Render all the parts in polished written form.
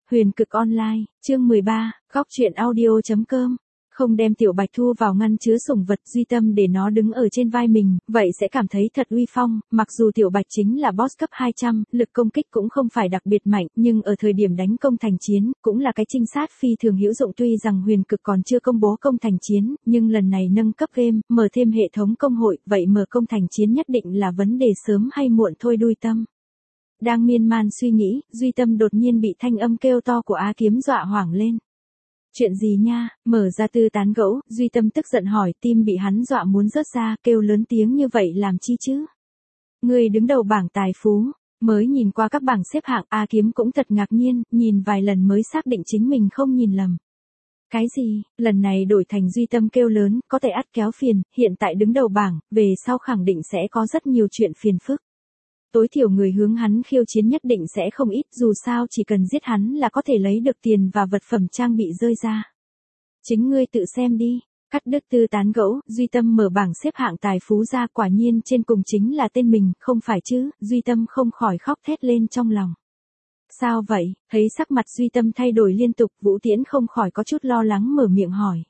Huyền cực online, chương 13, góc truyện audio.com. Không đem Tiểu Bạch Thu vào ngăn chứa sủng vật Duy Tâm để nó đứng ở trên vai mình, vậy sẽ cảm thấy thật uy phong, mặc dù Tiểu Bạch chính là boss cấp 200, lực công kích cũng không phải đặc biệt mạnh, nhưng ở thời điểm đánh công thành chiến, cũng là cái trinh sát phi thường hữu dụng. Tuy rằng Huyền cực còn chưa công bố công thành chiến, nhưng lần này nâng cấp game, mở thêm hệ thống công hội, vậy mở công thành chiến nhất định là vấn đề sớm hay muộn thôi. Đuôi Tâm đang miên man suy nghĩ, Duy Tâm đột nhiên bị thanh âm kêu to của Á Kiếm dọa hoảng lên. Chuyện gì nha? Mở ra tư tán gẫu, Duy Tâm tức giận hỏi, tim bị hắn dọa muốn rớt ra, kêu lớn tiếng như vậy làm chi chứ? Người đứng đầu bảng tài phú, mới nhìn qua các bảng xếp hạng, Á Kiếm cũng thật ngạc nhiên, nhìn vài lần mới xác định chính mình không nhìn lầm. Cái gì? Lần này đổi thành Duy Tâm kêu lớn, có thể ắt kéo phiền, hiện tại đứng đầu bảng, về sau khẳng định sẽ có rất nhiều chuyện phiền phức. Tối thiểu người hướng hắn khiêu chiến nhất định sẽ không ít, dù sao chỉ cần giết hắn là có thể lấy được tiền và vật phẩm trang bị rơi ra. Chính ngươi tự xem đi. Cắt đứt tư tán gẫu, Duy Tâm mở bảng xếp hạng tài phú ra, quả nhiên trên cùng chính là tên mình, không phải chứ? Duy Tâm không khỏi khóc thét lên trong lòng. Sao vậy? Thấy sắc mặt Duy Tâm thay đổi liên tục, Vũ Tiễn không khỏi có chút lo lắng mở miệng hỏi.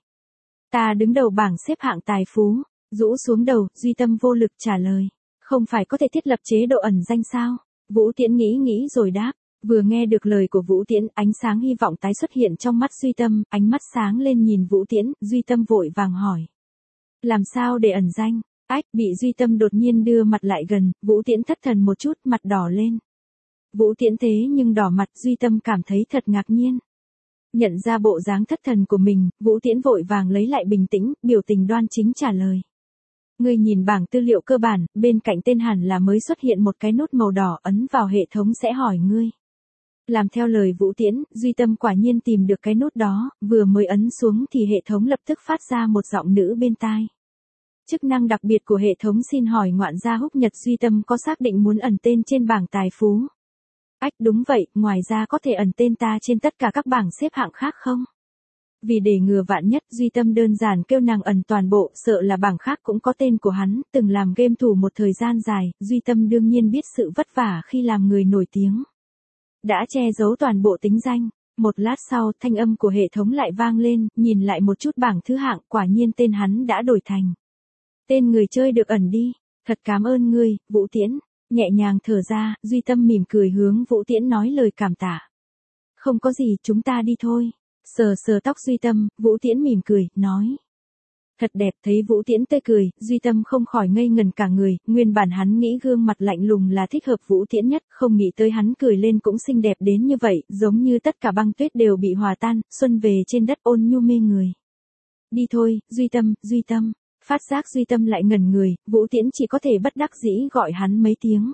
Ta đứng đầu bảng xếp hạng tài phú. Rũ xuống đầu, Duy Tâm vô lực trả lời. Không phải có thể thiết lập chế độ ẩn danh sao? Vũ Tiễn nghĩ rồi đáp. Vừa nghe được lời của Vũ Tiễn, ánh sáng hy vọng tái xuất hiện trong mắt Duy Tâm, ánh mắt sáng lên nhìn Vũ Tiễn, Duy Tâm vội vàng hỏi. Làm sao để ẩn danh? Ách, bị Duy Tâm đột nhiên đưa mặt lại gần, Vũ Tiễn thất thần một chút, mặt đỏ lên. Vũ Tiễn thế nhưng đỏ mặt, Duy Tâm cảm thấy thật ngạc nhiên. Nhận ra bộ dáng thất thần của mình, Vũ Tiễn vội vàng lấy lại bình tĩnh, biểu tình đoan chính trả lời. Ngươi nhìn bảng tư liệu cơ bản, bên cạnh tên hẳn là mới xuất hiện một cái nút màu đỏ, ấn vào hệ thống sẽ hỏi ngươi. Làm theo lời Vũ Tiễn, Duy Tâm quả nhiên tìm được cái nút đó, vừa mới ấn xuống thì hệ thống lập tức phát ra một giọng nữ bên tai. Chức năng đặc biệt của hệ thống xin hỏi ngoạn gia Húc Nhật, Duy Tâm có xác định muốn ẩn tên trên bảng tài phú? Ách, đúng vậy, ngoài ra có thể ẩn tên ta trên tất cả các bảng xếp hạng khác không? Vì để ngừa vạn nhất, Duy Tâm đơn giản kêu nàng ẩn toàn bộ, sợ là bảng khác cũng có tên của hắn, từng làm game thủ một thời gian dài, Duy Tâm đương nhiên biết sự vất vả khi làm người nổi tiếng. Đã che giấu toàn bộ tính danh. Một lát sau, thanh âm của hệ thống lại vang lên, nhìn lại một chút bảng thứ hạng, quả nhiên tên hắn đã đổi thành. Tên người chơi được ẩn đi. Thật cảm ơn ngươi, Vũ Tiễn. Nhẹ nhàng thở ra, Duy Tâm mỉm cười hướng Vũ Tiễn nói lời cảm tạ. Không có gì, chúng ta đi thôi. Sờ tóc Duy Tâm, Vũ Tiễn mỉm cười, nói. Thật đẹp. Thấy Vũ Tiễn tươi cười, Duy Tâm không khỏi ngây ngần cả người, nguyên bản hắn nghĩ gương mặt lạnh lùng là thích hợp Vũ Tiễn nhất, không nghĩ tới hắn cười lên cũng xinh đẹp đến như vậy, giống như tất cả băng tuyết đều bị hòa tan, xuân về trên đất ôn nhu mê người. Đi thôi, Duy Tâm. Phát giác Duy Tâm lại ngẩn người, Vũ Tiễn chỉ có thể bất đắc dĩ gọi hắn mấy tiếng.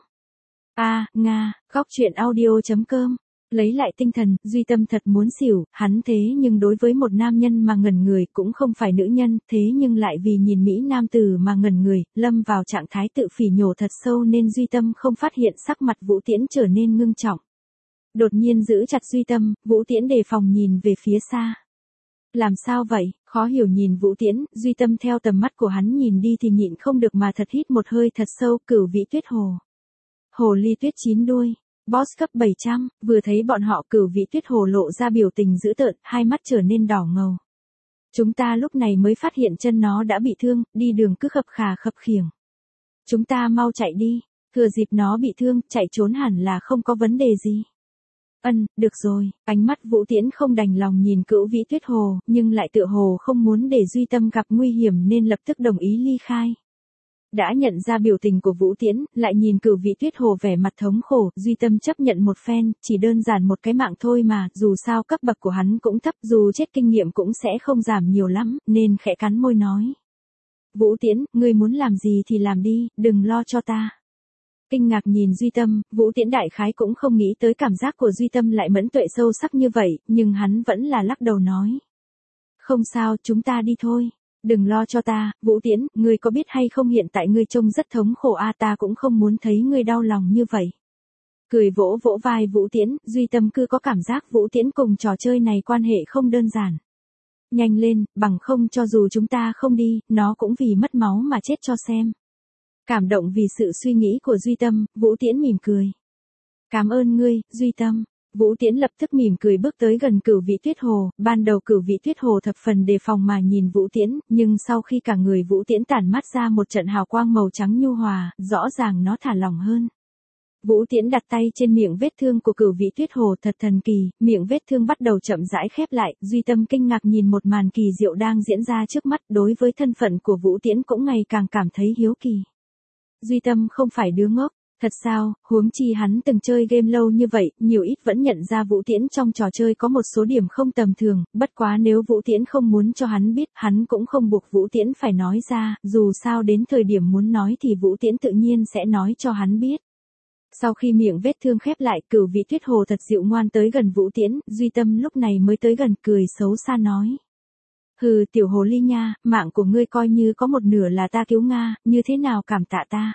Nga, góc truyện audio.com. Lấy lại tinh thần, Duy Tâm thật muốn xỉu, hắn thế nhưng đối với một nam nhân mà ngẩn người, cũng không phải nữ nhân, thế nhưng lại vì nhìn mỹ nam tử mà ngẩn người, lâm vào trạng thái tự phỉ nhổ thật sâu nên Duy Tâm không phát hiện sắc mặt Vũ Tiễn trở nên ngưng trọng. Đột nhiên giữ chặt Duy Tâm, Vũ Tiễn đề phòng nhìn về phía xa. Làm sao vậy? Khó hiểu nhìn Vũ Tiễn, Duy Tâm theo tầm mắt của hắn nhìn đi thì nhịn không được mà thật hít một hơi thật sâu. Cửu Vĩ Tuyết Hồ. Hồ ly tuyết 9 đuôi. Boss cấp 700, vừa thấy bọn họ, Cửu Vĩ Tuyết Hồ lộ ra biểu tình dữ tợn, hai mắt trở nên đỏ ngầu. Chúng ta lúc này mới phát hiện chân nó đã bị thương, đi đường cứ khập khà khập khiễng. Chúng ta mau chạy đi, thừa dịp nó bị thương, chạy trốn hẳn là không có vấn đề gì. Được rồi, ánh mắt Vũ Tiễn không đành lòng nhìn Cửu Vĩ Tuyết Hồ, nhưng lại tựa hồ không muốn để Duy Tâm gặp nguy hiểm nên lập tức đồng ý ly khai. Đã nhận ra biểu tình của Vũ Tiễn, lại nhìn Cửu Vĩ Tuyết Hồ vẻ mặt thống khổ, Duy Tâm chấp nhận một phen, chỉ đơn giản một cái mạng thôi mà, dù sao cấp bậc của hắn cũng thấp, dù chết kinh nghiệm cũng sẽ không giảm nhiều lắm, nên khẽ cắn môi nói. Vũ Tiễn, ngươi muốn làm gì thì làm đi, đừng lo cho ta. Kinh ngạc nhìn Duy Tâm, Vũ Tiễn đại khái cũng không nghĩ tới cảm giác của Duy Tâm lại mẫn tuệ sâu sắc như vậy, nhưng hắn vẫn là lắc đầu nói. Không sao, chúng ta đi thôi. Đừng lo cho ta, Vũ Tiễn, ngươi có biết hay không hiện tại ngươi trông rất thống khổ ta cũng không muốn thấy ngươi đau lòng như vậy. Cười vỗ vỗ vai Vũ Tiễn, Duy Tâm cứ có cảm giác Vũ Tiễn cùng trò chơi này quan hệ không đơn giản. Nhanh lên, bằng không cho dù chúng ta không đi, nó cũng vì mất máu mà chết cho xem. Cảm động vì sự suy nghĩ của Duy Tâm, Vũ Tiễn mỉm cười. Cảm ơn ngươi, Duy Tâm. Vũ Tiễn lập tức mỉm cười bước tới gần Cửu Vĩ Tuyết Hồ, ban đầu Cửu Vĩ Tuyết Hồ thập phần đề phòng mà nhìn Vũ Tiễn, nhưng sau khi cả người Vũ Tiễn tản mát ra một trận hào quang màu trắng nhu hòa, rõ ràng nó thả lỏng hơn. Vũ Tiễn đặt tay trên miệng vết thương của Cửu Vĩ Tuyết Hồ thật thần kỳ, miệng vết thương bắt đầu chậm rãi khép lại, Duy Tâm kinh ngạc nhìn một màn kỳ diệu đang diễn ra trước mắt, đối với thân phận của Vũ Tiễn cũng ngày càng cảm thấy hiếu kỳ. Duy Tâm không phải đứa ngốc, thật sao, huống chi hắn từng chơi game lâu như vậy, nhiều ít vẫn nhận ra Vũ Tiễn trong trò chơi có một số điểm không tầm thường, bất quá nếu Vũ Tiễn không muốn cho hắn biết, hắn cũng không buộc Vũ Tiễn phải nói ra, dù sao đến thời điểm muốn nói thì Vũ Tiễn tự nhiên sẽ nói cho hắn biết. Sau khi miệng vết thương khép lại, Cửu Vĩ Tuyết Hồ thật dịu ngoan tới gần Vũ Tiễn, Duy Tâm lúc này mới tới gần cười xấu xa nói. Hừ, tiểu hồ ly nha, mạng của ngươi coi như có một nửa là ta cứu Nga, như thế nào cảm tạ ta?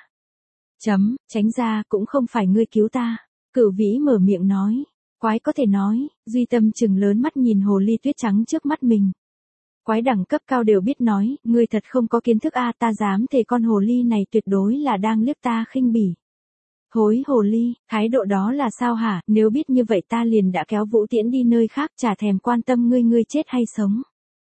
Tránh ra, cũng không phải ngươi cứu ta. Cửu Vĩ mở miệng nói. Quái có thể nói, Duy Tâm trừng lớn mắt nhìn hồ ly tuyết trắng trước mắt mình. Quái đẳng cấp cao đều biết nói, ngươi thật không có kiến thức a, ta dám thề con hồ ly này tuyệt đối là đang liếc ta khinh bỉ. Hối hồ ly, thái độ đó là sao hả, nếu biết như vậy ta liền đã kéo Vũ Tiễn đi nơi khác, chả thèm quan tâm ngươi chết hay sống.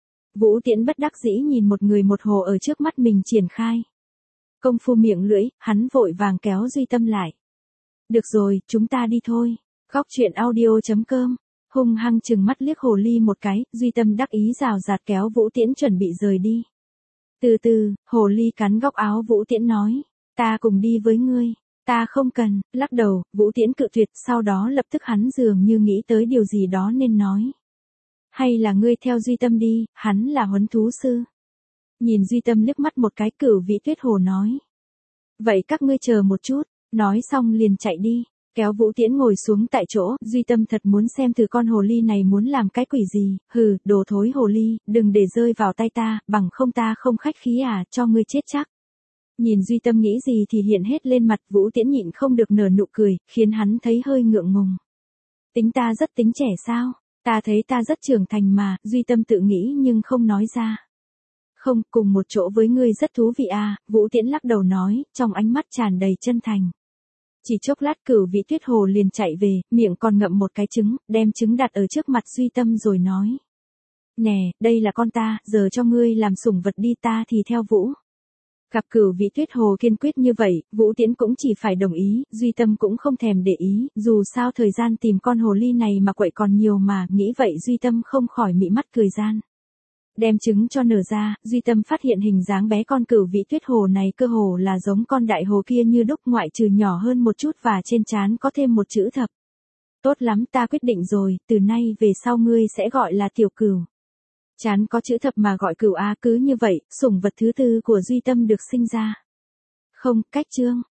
Vũ Tiễn bất đắc dĩ nhìn một người một hồ ở trước mắt mình triển khai. Công phu miệng lưỡi, hắn vội vàng kéo Duy Tâm lại. Được rồi, chúng ta đi thôi. Góc truyện audio.com. Hung hăng chừng mắt liếc hồ ly một cái, Duy Tâm đắc ý rào rạt kéo Vũ Tiễn chuẩn bị rời đi. Từ từ, hồ ly cắn góc áo Vũ Tiễn nói. Ta cùng đi với ngươi. Ta không cần, lắc đầu, Vũ Tiễn cự tuyệt, sau đó lập tức hắn dường như nghĩ tới điều gì đó nên nói. Hay là ngươi theo Duy Tâm đi, hắn là huấn thú sư. Nhìn Duy Tâm liếc mắt một cái, Cửu Vĩ Tuyết Hồ nói. Vậy các ngươi chờ một chút, nói xong liền chạy đi, kéo Vũ Tiễn ngồi xuống tại chỗ, Duy Tâm thật muốn xem thử con hồ ly này muốn làm cái quỷ gì, hừ, đồ thối hồ ly, đừng để rơi vào tay ta, bằng không ta không khách khí à, cho ngươi chết chắc. Nhìn Duy Tâm nghĩ gì thì hiện hết lên mặt, Vũ Tiễn nhịn không được nở nụ cười, khiến hắn thấy hơi ngượng ngùng. Tính ta rất tính trẻ sao? Ta thấy ta rất trưởng thành mà, Duy Tâm tự nghĩ nhưng không nói ra. Không, cùng một chỗ với ngươi rất thú vị à, Vũ Tiễn lắc đầu nói, trong ánh mắt tràn đầy chân thành. Chỉ chốc lát Cửu Vĩ Tuyết Hồ liền chạy về, miệng còn ngậm một cái trứng, đem trứng đặt ở trước mặt Duy Tâm rồi nói. Nè, đây là con ta, giờ cho ngươi làm sủng vật đi, ta thì theo Vũ. Gặp Cửu Vĩ Tuyết Hồ kiên quyết như vậy, Vũ Tiễn cũng chỉ phải đồng ý, Duy Tâm cũng không thèm để ý, dù sao thời gian tìm con hồ ly này mà quậy còn nhiều mà, nghĩ vậy Duy Tâm không khỏi mị mắt cười gian. Đem trứng cho nở ra, Duy Tâm phát hiện hình dáng bé con Cửu Vĩ Tuyết Hồ này cơ hồ là giống con đại hồ kia như đúc, ngoại trừ nhỏ hơn một chút và trên trán có thêm một chữ thập. Tốt lắm, ta quyết định rồi, từ nay về sau ngươi sẽ gọi là Tiểu Cửu. Chán có chữ thập mà gọi Cửu á, cứ như vậy, sủng vật thứ tư của Duy Tâm được sinh ra. Không, cách chương.